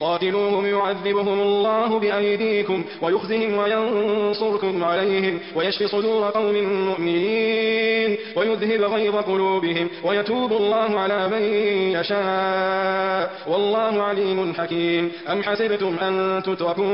قاتلوهم يعذبهم الله بأيديكم ويخزهم وينصركم عليهم ويشفي صدور قوم مؤمنين ويذهب غيظ قلوبهم ويتوب الله على من يشاء والله عليم حكيم. أم حسبتم أن تتركوا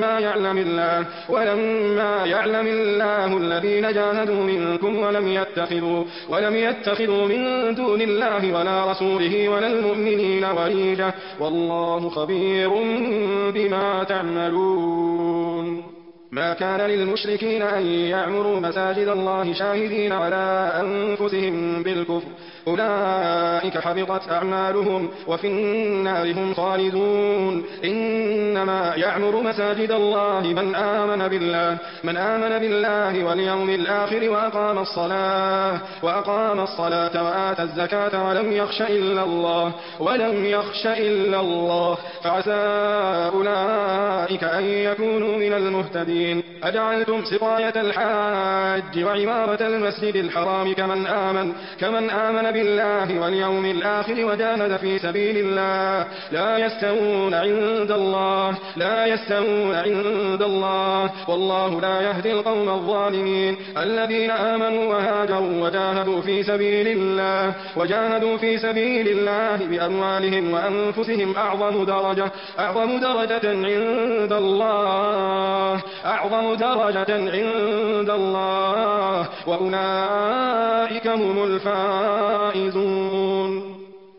ولما يعلم الله الذين جاهدوا منكم ولم يتخذوا من دون الله ولا رسوله ولا المؤمنين وليجة والله خبير بما تعملون. ما كان للمشركين أن يعمروا مساجد الله شاهدين على أنفسهم بالكفر أولئك حبطت أعمالهم وفي النار هم خالدون. إنما يعمر مساجد الله من آمن بالله واليوم الآخر وأقام الصلاة وآتى الزكاة ولم يخش إلا الله فعسى أولئك أن يكونوا من المهتدين. أجعلتم سقاية الحاج وعمارة المسجد الحرام كمن آمن بالله واليوم الآخر وجاهد في سبيل الله لا يستوون عند الله والله لا يهدي القوم الظالمين. الذين آمنوا وهاجروا وجاهدوا في سبيل الله بأموالهم وأنفسهم أعظم درجة عند الله وأولئك هم الفائزون.